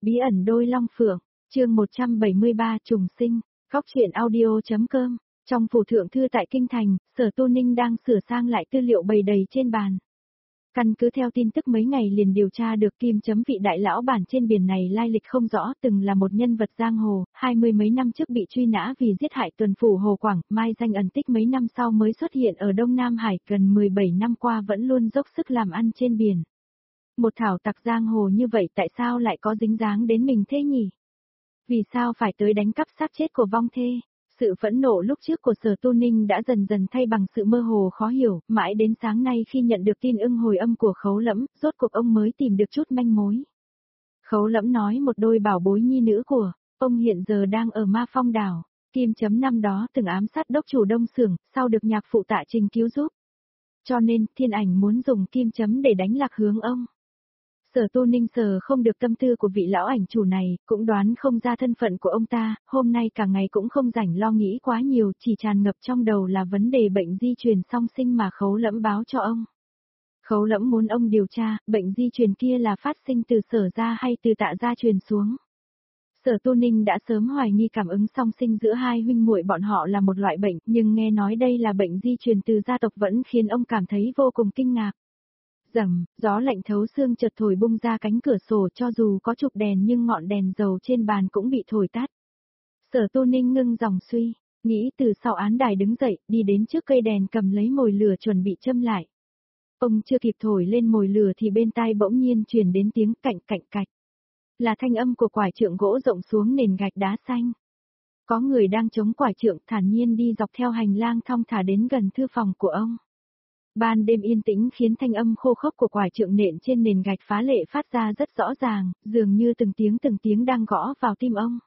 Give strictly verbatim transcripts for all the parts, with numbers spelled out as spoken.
Bí ẩn đôi long phượng, chương một trăm bảy mươi ba trùng sinh, Khóc Chuyện audio.com. Trong phủ thượng thư tại Kinh Thành, Sở Tu Ninh đang sửa sang lại tư liệu bày đầy trên bàn. Căn cứ theo tin tức mấy ngày liền điều tra được Kim Chấm vị đại lão bản trên biển này lai lịch không rõ, từng là một nhân vật giang hồ, hai mươi mấy năm trước bị truy nã vì giết hại tuần phủ Hồ Quảng, mai danh ẩn tích mấy năm sau mới xuất hiện ở Đông Nam Hải, gần mười bảy năm qua vẫn luôn dốc sức làm ăn trên biển. Một thảo tặc giang hồ như vậy tại sao lại có dính dáng đến mình thế nhỉ? Vì sao phải tới đánh cắp xác chết của vong thê? Sự phẫn nộ lúc trước của Sở Tu Ninh đã dần dần thay bằng sự mơ hồ khó hiểu, mãi đến sáng nay khi nhận được tin ưng hồi âm của Khấu Lẫm, rốt cuộc ông mới tìm được chút manh mối. Khấu Lẫm nói một đôi bảo bối nhi nữ của ông hiện giờ đang ở Ma Phong đảo, Kim Chấm năm đó từng ám sát đốc chủ Đông Xưởng, sau được nhạc phụ Tạ Trình cứu giúp. Cho nên, Thiên Ảnh muốn dùng Kim Chấm để đánh lạc hướng ông. Sở Tu Ninh sờ không được tâm tư của vị lão ảnh chủ này, cũng đoán không ra thân phận của ông ta, hôm nay cả ngày cũng không rảnh lo nghĩ quá nhiều, chỉ tràn ngập trong đầu là vấn đề bệnh di truyền song sinh mà Khấu Lẫm báo cho ông. Khấu Lẫm muốn ông điều tra, bệnh di truyền kia là phát sinh từ Sở gia hay từ Tạ gia truyền xuống. Sở Tu Ninh đã sớm hoài nghi cảm ứng song sinh giữa hai huynh muội bọn họ là một loại bệnh, nhưng nghe nói đây là bệnh di truyền từ gia tộc vẫn khiến ông cảm thấy vô cùng kinh ngạc. Rầm, gió lạnh thấu xương chợt thổi bung ra cánh cửa sổ, cho dù có chụp đèn nhưng ngọn đèn dầu trên bàn cũng bị thổi tắt. Sở Tu Ninh ngưng dòng suy, nghĩ từ sau án đài đứng dậy, đi đến trước cây đèn cầm lấy mồi lửa chuẩn bị châm lại. Ông chưa kịp thổi lên mồi lửa thì bên tai bỗng nhiên truyền đến tiếng cạnh cạnh cạch. Là thanh âm của quải trượng gỗ rộng xuống nền gạch đá xanh. Có người đang chống quải trượng thản nhiên đi dọc theo hành lang thong thả đến gần thư phòng của ông. Ban đêm yên tĩnh khiến thanh âm khô khốc của quải trượng nện trên nền gạch phá lệ phát ra rất rõ ràng, dường như từng tiếng từng tiếng đang gõ vào tim ông.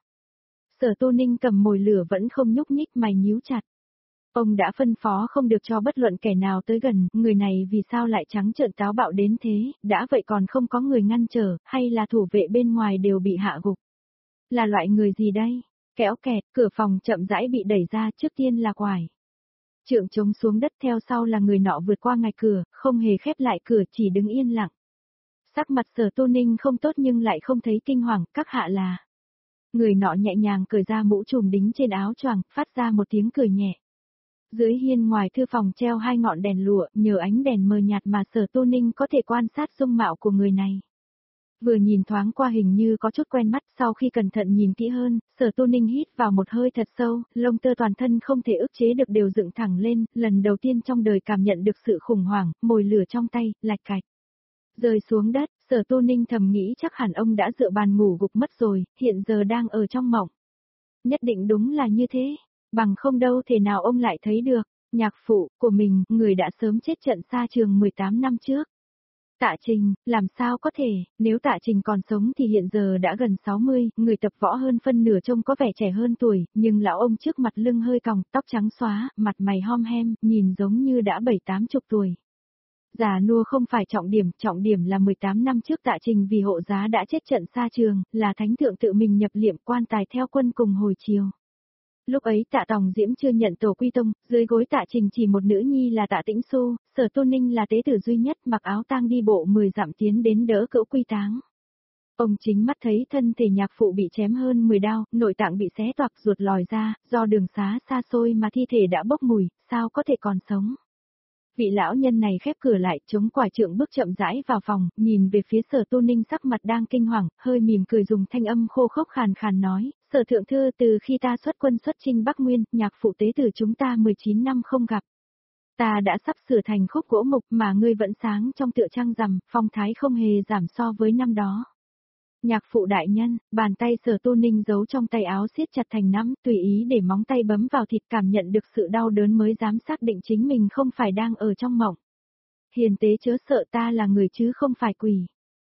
Sở Tu Ninh cầm mồi lửa vẫn không nhúc nhích, mày nhíu chặt. Ông đã phân phó không được cho bất luận kẻ nào tới gần, người này vì sao lại trắng trợn táo bạo đến thế, đã vậy còn không có người ngăn trở, hay là thủ vệ bên ngoài đều bị hạ gục. Là loại người gì đây? Kéo kẹt, cửa phòng chậm rãi bị đẩy ra, trước tiên là quải trượng chống xuống đất, theo sau là người nọ vượt qua ngạch cửa, không hề khép lại cửa, chỉ đứng yên lặng. Sắc mặt Sở Tu Ninh không tốt nhưng lại không thấy kinh hoàng, các hạ là. Người nọ nhẹ nhàng cởi ra mũ trùm đính trên áo choàng, phát ra một tiếng cười nhẹ. Dưới hiên ngoài thư phòng treo hai ngọn đèn lụa, nhờ ánh đèn mờ nhạt mà Sở Tu Ninh có thể quan sát dung mạo của người này. Vừa nhìn thoáng qua hình như có chút quen mắt, sau khi cẩn thận nhìn kỹ hơn, Sở Tu Ninh hít vào một hơi thật sâu, lông tơ toàn thân không thể ức chế được đều dựng thẳng lên, lần đầu tiên trong đời cảm nhận được sự khủng hoảng, mồi lửa trong tay, lạch cạch. Rơi xuống đất, Sở Tu Ninh thầm nghĩ chắc hẳn ông đã dựa bàn ngủ gục mất rồi, hiện giờ đang ở trong mộng. Nhất định đúng là như thế, bằng không đâu thể nào ông lại thấy được, nhạc phụ của mình, người đã sớm chết trận xa trường mười tám năm trước. Tạ Trình, làm sao có thể, nếu Tạ Trình còn sống thì hiện giờ đã gần sáu mươi, người tập võ hơn phân nửa trông có vẻ trẻ hơn tuổi, nhưng lão ông trước mặt lưng hơi còng, tóc trắng xóa, mặt mày hom hem, nhìn giống như đã bảy tám chục tuổi. Già nua không phải trọng điểm, trọng điểm là mười tám năm trước Tạ Trình vì hộ giá đã chết trận xa trường, là thánh thượng tự mình nhập liệm quan tài theo quân cùng hồi chiều. Lúc ấy Tạ Tòng Diễm chưa nhận tổ quy tông, dưới gối Tạ Trình chỉ một nữ nhi là Tạ Tĩnh Xu, Sở Tu Ninh là tế tử duy nhất mặc áo tang đi bộ mười dặm tiến đến đỡ cữu quy táng. Ông chính mắt thấy thân thể nhạc phụ bị chém hơn mười đao, nội tạng bị xé toạc ruột lòi ra, do đường xá xa xôi mà thi thể đã bốc mùi, sao có thể còn sống. Vị lão nhân này khép cửa lại, chống quải trượng bước chậm rãi vào phòng, nhìn về phía Sở Tu Ninh sắc mặt đang kinh hoàng, hơi mỉm cười dùng thanh âm khô khốc khàn khàn nói, Sở thượng thư, từ khi ta xuất quân xuất chinh Bắc Nguyên, nhạc phụ tế tử chúng ta mười chín năm không gặp. Ta đã sắp sửa thành khúc gỗ mục mà ngươi vẫn sáng trong tựa trăng rằm, phong thái không hề giảm so với năm đó. Nhạc phụ đại nhân, bàn tay Sở Tu Ninh giấu trong tay áo siết chặt thành nắm, tùy ý để móng tay bấm vào thịt, cảm nhận được sự đau đớn mới dám xác định chính mình không phải đang ở trong mộng. Hiền tế chớ sợ, ta là người chứ không phải quỷ.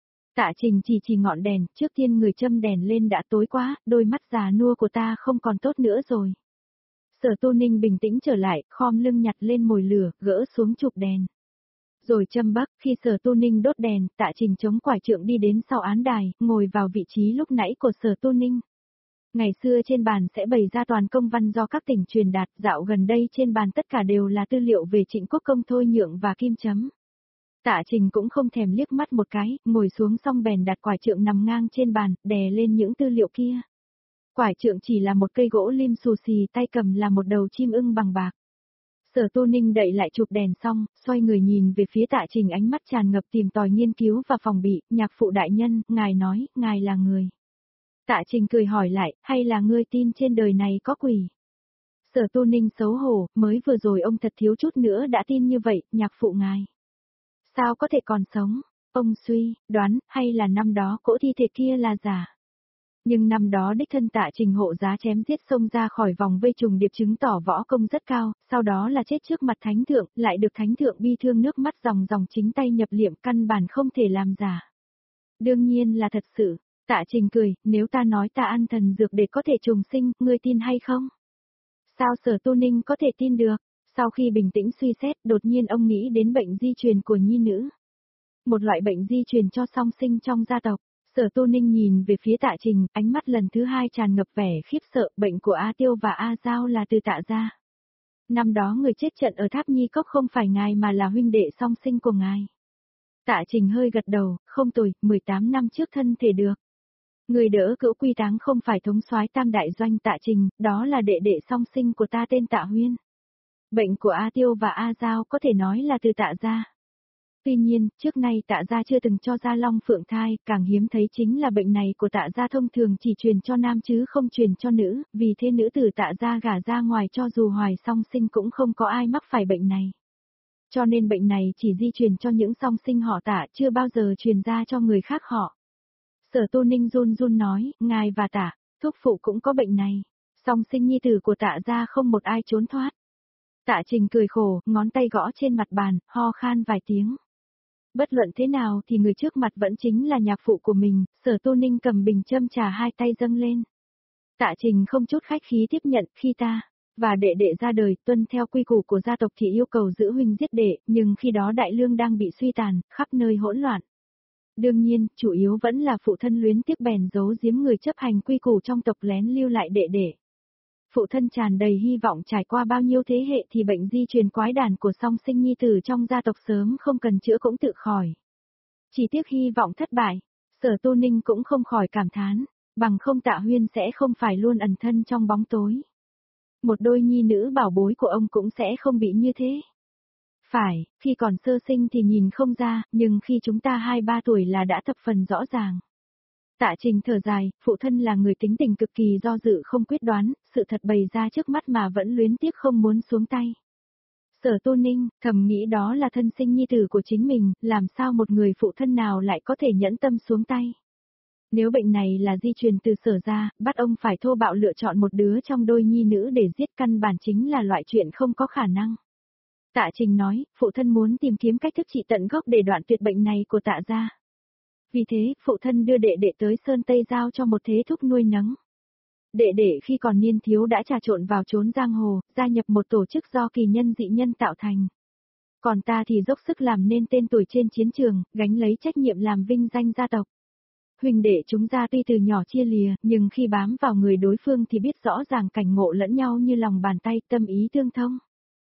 Tạ Trình chỉ chỉ ngọn đèn, trước tiên người châm đèn lên đã tối quá, đôi mắt già nua của ta không còn tốt nữa rồi. Sở Tu Ninh bình tĩnh trở lại, khom lưng nhặt lên mồi lửa, gỡ xuống chụp đèn. Rồi châm bắc, khi Sở Tu Ninh đốt đèn, Tạ Trình chống quải trượng đi đến sau án đài, ngồi vào vị trí lúc nãy của Sở Tu Ninh. Ngày xưa trên bàn sẽ bày ra toàn công văn do các tỉnh truyền đạt, dạo gần đây trên bàn tất cả đều là tư liệu về Trịnh Quốc Công Thôi Nhượng và Kim Chấm. Tạ Trình cũng không thèm liếc mắt một cái, ngồi xuống xong bèn đặt quải trượng nằm ngang trên bàn, đè lên những tư liệu kia. Quải trượng chỉ là một cây gỗ lim xù xì, tay cầm là một đầu chim ưng bằng bạc. Sở Tu Ninh đậy lại chụp đèn xong, xoay người nhìn về phía Tạ Trình, ánh mắt tràn ngập tìm tòi nghiên cứu và phòng bị. Nhạc phụ đại nhân, ngài nói, ngài là người. Tạ Trình cười hỏi lại, hay là ngươi tin trên đời này có quỷ? Sở Tu Ninh xấu hổ, mới vừa rồi ông thật thiếu chút nữa đã tin như vậy, nhạc phụ ngài. Sao có thể còn sống? Ông suy, đoán, hay là năm đó cỗ thi thể kia là giả? Nhưng năm đó đích thân Tạ Trình hộ giá chém giết xông ra khỏi vòng vây trùng điệp chứng tỏ võ công rất cao, sau đó là chết trước mặt thánh thượng, lại được thánh thượng bi thương nước mắt dòng dòng chính tay nhập liệm, căn bản không thể làm giả. Đương nhiên là thật sự. Tạ Trình cười, nếu ta nói ta ăn thần dược để có thể trùng sinh, ngươi tin hay không? Sao Sở Tu Ninh có thể tin được? Sau khi bình tĩnh suy xét, đột nhiên ông nghĩ đến bệnh di truyền của nhi nữ. Một loại bệnh di truyền cho song sinh trong gia tộc. Sở Tu Ninh nhìn về phía Tạ Trình, ánh mắt lần thứ hai tràn ngập vẻ khiếp sợ, bệnh của A Tiêu và A Giao là từ Tạ gia. Năm đó người chết trận ở Tháp Nhi Cốc không phải ngài mà là huynh đệ song sinh của ngài. Tạ Trình hơi gật đầu, không tồi, mười tám năm trước thân thể được. Người đỡ cữu quy táng không phải thống soái Tam đại doanh Tạ Trình, đó là đệ đệ song sinh của ta tên Tạ Huyên. Bệnh của A Tiêu và A Giao có thể nói là từ Tạ gia. Tuy nhiên, trước nay Tạ gia chưa từng cho ra long phượng thai, càng hiếm thấy chính là bệnh này của Tạ gia thông thường chỉ truyền cho nam chứ không truyền cho nữ, vì thế nữ tử Tạ gia gả ra ngoài cho dù hoài song sinh cũng không có ai mắc phải bệnh này. Cho nên bệnh này chỉ di truyền cho những song sinh họ Tạ, chưa bao giờ truyền ra cho người khác họ. Sở Tu Ninh run run nói, ngài và Tạ, thúc phụ cũng có bệnh này. Song sinh nhi tử của Tạ gia không một ai trốn thoát. Tạ Trình cười khổ, ngón tay gõ trên mặt bàn, ho khan vài tiếng. Bất luận thế nào thì người trước mặt vẫn chính là nhạc phụ của mình, Sở Tu Ninh cầm bình châm trà hai tay dâng lên. Tạ Trình không chút khách khí tiếp nhận, khi ta và đệ đệ ra đời, tuân theo quy củ của gia tộc thì yêu cầu giữ huynh giết đệ, nhưng khi đó đại lương đang bị suy tàn, khắp nơi hỗn loạn. Đương nhiên, chủ yếu vẫn là phụ thân luyến tiếc bèn giấu giếm người chấp hành quy củ trong tộc lén lưu lại đệ đệ. Phụ thân tràn đầy hy vọng trải qua bao nhiêu thế hệ thì bệnh di truyền quái đản của song sinh nhi tử trong gia tộc sớm không cần chữa cũng tự khỏi. Chỉ tiếc hy vọng thất bại, Sở Tu Ninh cũng không khỏi cảm thán, bằng không Tạ Huyên sẽ không phải luôn ẩn thân trong bóng tối. Một đôi nhi nữ bảo bối của ông cũng sẽ không bị như thế. Phải, khi còn sơ sinh thì nhìn không ra, nhưng khi chúng ta hai ba tuổi là đã thập phần rõ ràng. Tạ Trình thở dài, phụ thân là người tính tình cực kỳ do dự không quyết đoán, sự thật bày ra trước mắt mà vẫn luyến tiếc không muốn xuống tay. Sở Tu Ninh, thầm nghĩ đó là thân sinh nhi tử của chính mình, làm sao một người phụ thân nào lại có thể nhẫn tâm xuống tay. Nếu bệnh này là di truyền từ Sở ra, bắt ông phải thô bạo lựa chọn một đứa trong đôi nhi nữ để giết căn bản chính là loại chuyện không có khả năng. Tạ Trình nói, phụ thân muốn tìm kiếm cách thức trị tận gốc để đoạn tuyệt bệnh này của Tạ gia. Vì thế, phụ thân đưa đệ đệ tới Sơn Tây giao cho một thế thúc nuôi nấng. Đệ đệ khi còn niên thiếu đã trà trộn vào chốn giang hồ, gia nhập một tổ chức do kỳ nhân dị nhân tạo thành. Còn ta thì dốc sức làm nên tên tuổi trên chiến trường, gánh lấy trách nhiệm làm vinh danh gia tộc. Huỳnh đệ chúng ta tuy từ nhỏ chia lìa, nhưng khi bám vào người đối phương thì biết rõ ràng cảnh ngộ lẫn nhau như lòng bàn tay, tâm ý tương thông.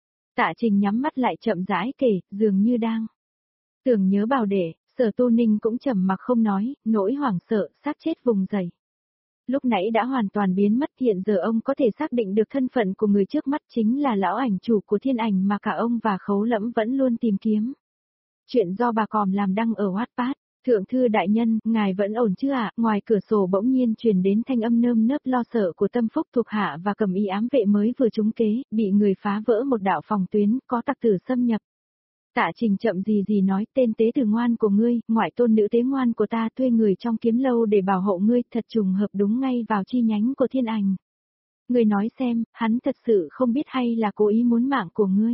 Tạ Trình nhắm mắt lại chậm rãi kể, dường như đang tưởng nhớ bảo đệ. Sở Tu Ninh cũng trầm mặc không nói, nỗi hoảng sợ, xác chết vùng dậy. Lúc nãy đã hoàn toàn biến mất, hiện giờ ông có thể xác định được thân phận của người trước mắt chính là lão ảnh chủ của thiên ảnh mà cả ông và Khấu Lẫm vẫn luôn tìm kiếm. Chuyện do bà Còm làm đăng ở Wattpad, thượng thư đại nhân, ngài vẫn ổn chứ ạ? À? Ngoài cửa sổ bỗng nhiên truyền đến thanh âm nơm nớp lo sợ của Tâm Phúc thuộc hạ và Cầm Ý ám vệ mới vừa trúng kế, bị người phá vỡ một đạo phòng tuyến, có tặc tử xâm nhập. Tạ Trình chậm gì gì nói, tên tế tử ngoan của ngươi, ngoại tôn nữ tế ngoan của ta thuê người trong kiếm lâu để bảo hộ ngươi, thật trùng hợp đúng ngay vào chi nhánh của thiên ảnh. Ngươi nói xem, hắn thật sự không biết hay là cố ý muốn mạng của ngươi.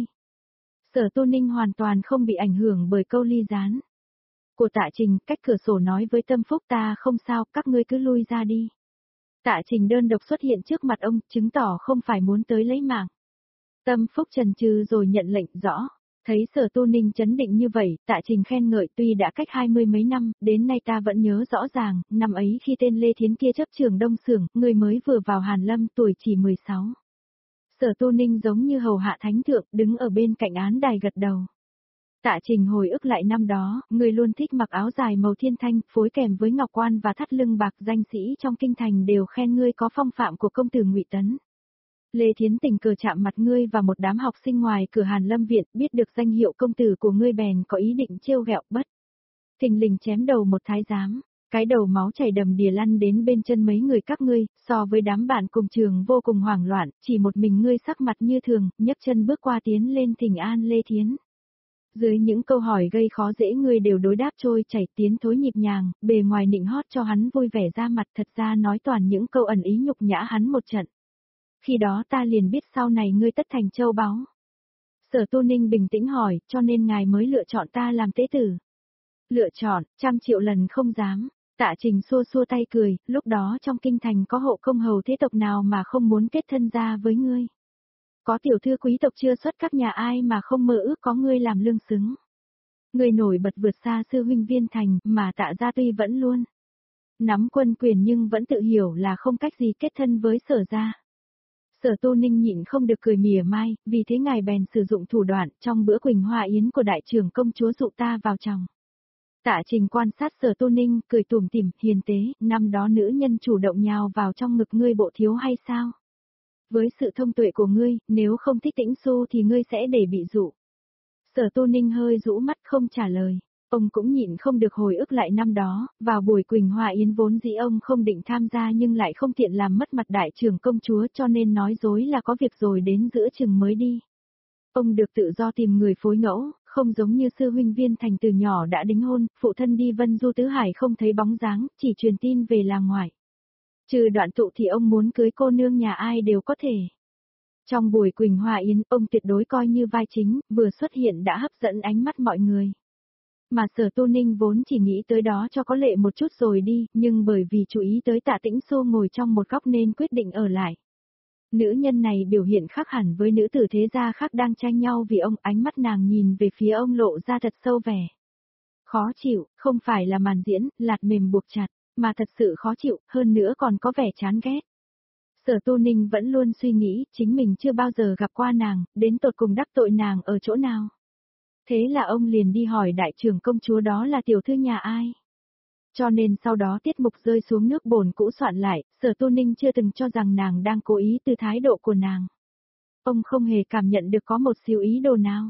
Sở Tu Ninh hoàn toàn không bị ảnh hưởng bởi câu ly gián của Tạ Trình, cách cửa sổ nói với Tâm Phúc, ta không sao, các ngươi cứ lui ra đi. Tạ Trình đơn độc xuất hiện trước mặt ông, chứng tỏ không phải muốn tới lấy mạng. Tâm Phúc chần chừ rồi nhận lệnh, rõ. Thấy Sở Tu Ninh chấn định như vậy, Tạ Trình khen ngợi, tuy đã cách hai mươi mấy năm, đến nay ta vẫn nhớ rõ ràng, năm ấy khi tên Lê Thiến kia chấp trường Đông Xưởng, người mới vừa vào Hàn Lâm, tuổi chỉ mười sáu. Sở Tu Ninh giống như hầu hạ thánh thượng, đứng ở bên cạnh án đài gật đầu. Tạ Trình hồi ức lại năm đó, người luôn thích mặc áo dài màu thiên thanh, phối kèm với ngọc quan và thắt lưng bạc, danh sĩ trong kinh thành đều khen ngươi có phong phạm của công tử Ngụy Tấn. Lê Thiến tình cờ chạm mặt ngươi và một đám học sinh ngoài cửa Hàn Lâm viện, biết được danh hiệu công tử của ngươi bèn có ý định trêu ghẹo bất. Thình lình chém đầu một thái giám, cái đầu máu chảy đầm đìa lăn đến bên chân mấy người các ngươi, so với đám bạn cùng trường vô cùng hoảng loạn, chỉ một mình ngươi sắc mặt như thường, nhấc chân bước qua tiến lên thỉnh an Lê Thiến. Dưới những câu hỏi gây khó dễ ngươi đều đối đáp trôi chảy tiến thối nhịp nhàng, bề ngoài nịnh hót cho hắn vui vẻ ra mặt, thật ra nói toàn những câu ẩn ý nhục nhã hắn một trận. Khi đó ta liền biết sau này ngươi tất thành châu báu. Sở Tu Ninh bình tĩnh hỏi, cho nên ngài mới lựa chọn ta làm tế tử. Lựa chọn, trăm triệu lần không dám. Tạ Trình xua xua tay cười, lúc đó trong kinh thành có hộ công hầu thế tộc nào mà không muốn kết thân ra với ngươi. Có tiểu thư quý tộc chưa xuất các nhà ai mà không mơ ước có ngươi làm lương xứng. Ngươi nổi bật vượt xa sư huynh Viên Thành, mà Tạ gia tuy vẫn luôn nắm quân quyền nhưng vẫn tự hiểu là không cách gì kết thân với Sở gia. Sở Tu Ninh nhịn không được cười mỉa mai, vì thế ngài bèn sử dụng thủ đoạn trong bữa Quỳnh Hoa Yến của đại trưởng công chúa dụ ta vào chồng. Tạ Trình quan sát Sở Tu Ninh, cười tủm tỉm, hiền tế, năm đó nữ nhân chủ động nhào vào trong ngực ngươi bộ thiếu hay sao? Với sự thông tuệ của ngươi, nếu không thích Tĩnh Xu thì ngươi sẽ để bị dụ. Sở Tu Ninh hơi rũ mắt không trả lời. Ông cũng nhịn không được hồi ức lại năm đó, vào buổi Quỳnh Hoa Yến vốn dĩ ông không định tham gia nhưng lại không tiện làm mất mặt đại trưởng công chúa cho nên nói dối là có việc rồi đến giữa chừng mới đi. Ông được tự do tìm người phối ngẫu, không giống như sư huynh Viên Thành từ nhỏ đã đính hôn, phụ thân đi Vân Du Tứ Hải không thấy bóng dáng, chỉ truyền tin về làng ngoại. Trừ Đoạn Tụ thì ông muốn cưới cô nương nhà ai đều có thể. Trong buổi Quỳnh Hoa Yến, ông tuyệt đối coi như vai chính, vừa xuất hiện đã hấp dẫn ánh mắt mọi người. Mà Sở Tu Ninh vốn chỉ nghĩ tới đó cho có lệ một chút rồi đi, nhưng bởi vì chú ý tới Tạ Tĩnh Xu ngồi trong một góc nên quyết định ở lại. Nữ nhân này biểu hiện khác hẳn với nữ tử thế gia khác đang tranh nhau vì ông, ánh mắt nàng nhìn về phía ông lộ ra thật sâu vẻ. Khó chịu, không phải là màn diễn, lạt mềm buộc chặt, mà thật sự khó chịu, hơn nữa còn có vẻ chán ghét. Sở Tu Ninh vẫn luôn suy nghĩ, chính mình chưa bao giờ gặp qua nàng, đến tột cùng đắc tội nàng ở chỗ nào. Thế là ông liền đi hỏi đại trưởng công chúa đó là tiểu thư nhà ai. Cho nên sau đó tiết mục rơi xuống nước bồn cũ soạn lại, Sở Tu Ninh chưa từng cho rằng nàng đang cố ý từ thái độ của nàng. Ông không hề cảm nhận được có một xíu ý đồ nào.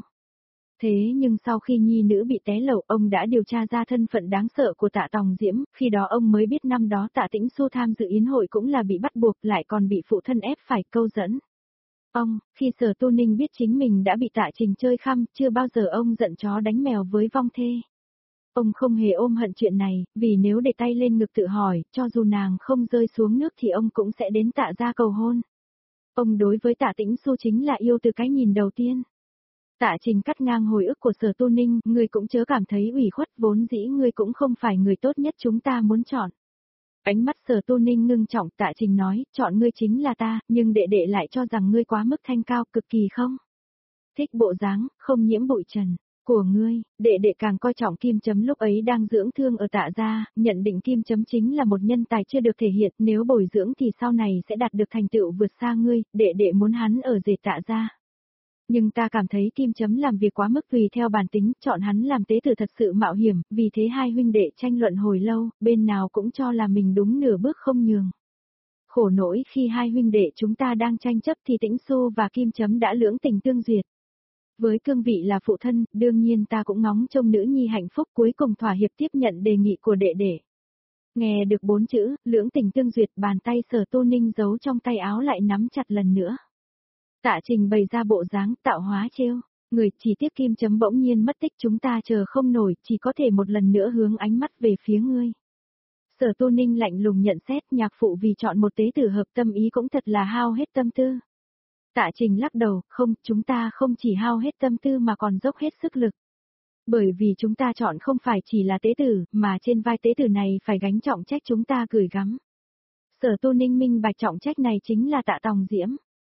Thế nhưng sau khi nhi nữ bị té lầu, ông đã điều tra ra thân phận đáng sợ của Tạ Tòng Diễm, khi đó ông mới biết năm đó Tạ Tĩnh Xu tham dự yến hội cũng là bị bắt buộc, lại còn bị phụ thân ép phải câu dẫn. Ông, khi Sở Tu Ninh biết chính mình đã bị Tạ Trình chơi khăm, chưa bao giờ ông giận chó đánh mèo với vong thê. Ông không hề ôm hận chuyện này, vì nếu để tay lên ngực tự hỏi, cho dù nàng không rơi xuống nước thì ông cũng sẽ đến Tạ gia cầu hôn. Ông đối với Tạ Tĩnh Xu chính là yêu từ cái nhìn đầu tiên. Tạ Trình cắt ngang hồi ức của Sở Tu Ninh, ngươi cũng chớ cảm thấy ủy khuất, vốn dĩ ngươi cũng không phải người tốt nhất chúng ta muốn chọn. Ánh mắt Sở Tu Ninh ngưng trọng, Tạ Trình nói, chọn ngươi chính là ta, nhưng đệ đệ lại cho rằng ngươi quá mức thanh cao, cực kỳ không thích bộ dáng, không nhiễm bụi trần của ngươi. Đệ đệ càng coi trọng Kim Chấm lúc ấy đang dưỡng thương ở Tạ gia, nhận định Kim Chấm chính là một nhân tài chưa được thể hiện, nếu bồi dưỡng thì sau này sẽ đạt được thành tựu vượt xa ngươi, đệ đệ muốn hắn ở rể Tạ gia. Nhưng ta cảm thấy Kim Chấm làm việc quá mức tùy theo bản tính, chọn hắn làm tế tử thật sự mạo hiểm, vì thế hai huynh đệ tranh luận hồi lâu, bên nào cũng cho là mình đúng nửa bước không nhường. Khổ nỗi khi hai huynh đệ chúng ta đang tranh chấp thì Tĩnh Xu và Kim Chấm đã lưỡng tình tương duyệt. Với cương vị là phụ thân, đương nhiên ta cũng ngóng trông nữ nhi hạnh phúc, cuối cùng thỏa hiệp tiếp nhận đề nghị của đệ đệ. Nghe được bốn chữ, lưỡng tình tương duyệt, bàn tay Sở Tu Ninh giấu trong tay áo lại nắm chặt lần nữa. Tạ Trình bày ra bộ dáng tạo hóa trêu, người chỉ tiếc Kim Chấm bỗng nhiên mất tích, chúng ta chờ không nổi, chỉ có thể một lần nữa hướng ánh mắt về phía ngươi. Sở Tu Ninh lạnh lùng nhận xét, nhạc phụ vì chọn một tế tử hợp tâm ý cũng thật là hao hết tâm tư. Tạ Trình lắc đầu, không, chúng ta không chỉ hao hết tâm tư mà còn dốc hết sức lực. Bởi vì chúng ta chọn không phải chỉ là tế tử, mà trên vai tế tử này phải gánh trọng trách chúng ta gửi gắm. Sở Tu Ninh minh bạch trọng trách này chính là Tạ Tòng Diễm.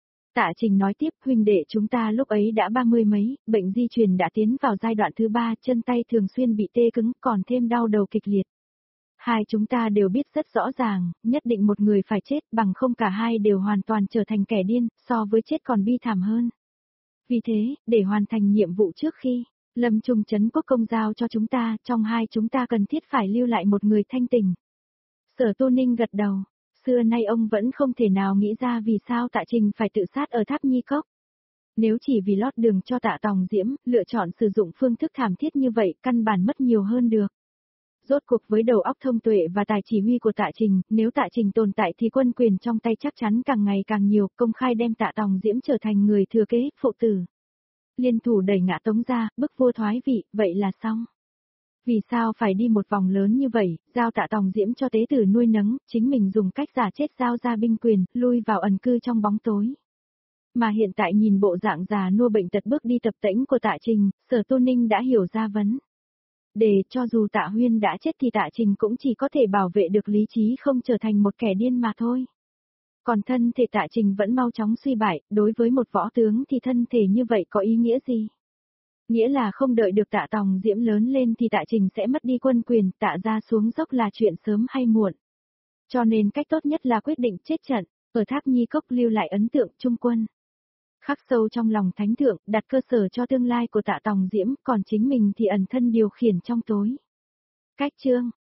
Tạ Trình nói tiếp, huynh đệ chúng ta lúc ấy đã ba mươi mấy, bệnh di truyền đã tiến vào giai đoạn thứ ba, chân tay thường xuyên bị tê cứng, còn thêm đau đầu kịch liệt. Hai chúng ta đều biết rất rõ ràng, nhất định một người phải chết, bằng không cả hai đều hoàn toàn trở thành kẻ điên, so với chết còn bi thảm hơn. Vì thế, để hoàn thành nhiệm vụ trước khi Lâm Trung Trấn Quốc công giao cho chúng ta, trong hai chúng ta cần thiết phải lưu lại một người thanh tình. Sở Tu Ninh gật đầu, xưa nay ông vẫn không thể nào nghĩ ra vì sao Tạ Trình phải tự sát ở Tháp Nhi Cốc. Nếu chỉ vì lót đường cho Tạ Tòng Diễm, lựa chọn sử dụng phương thức thảm thiết như vậy, căn bản mất nhiều hơn được. Rốt cuộc với đầu óc thông tuệ và tài chỉ huy của Tạ Trình, nếu Tạ Trình tồn tại thì quân quyền trong tay chắc chắn càng ngày càng nhiều, công khai đem Tạ Tòng Diễm trở thành người thừa kế, phụ tử. Liên thủ đẩy ngã Tống ra, bức vua thoái vị, vậy là xong. Vì sao phải đi một vòng lớn như vậy, giao Tạ Tòng Diễm cho tế tử nuôi nấng, chính mình dùng cách giả chết giao ra binh quyền, lui vào ẩn cư trong bóng tối. Mà hiện tại nhìn bộ dạng già nua bệnh tật bước đi tập tễnh của Tạ Trình, Sở Tu Ninh đã hiểu ra vấn. Để cho dù Tạ Huyên đã chết thì Tạ Trình cũng chỉ có thể bảo vệ được lý trí không trở thành một kẻ điên mà thôi. Còn thân thể Tạ Trình vẫn mau chóng suy bại, đối với một võ tướng thì thân thể như vậy có ý nghĩa gì? Nghĩa là không đợi được Tạ Tòng Diễm lớn lên thì Tạ Trình sẽ mất đi quân quyền, Tạ ra xuống dốc là chuyện sớm hay muộn. Cho nên cách tốt nhất là quyết định chết trận, ở Tháp Nhi Cốc lưu lại ấn tượng trung quân. Khắc sâu trong lòng thánh thượng, đặt cơ sở cho tương lai của Tạ Tòng Diễm, còn chính mình thì ẩn thân điều khiển trong tối. Cách chương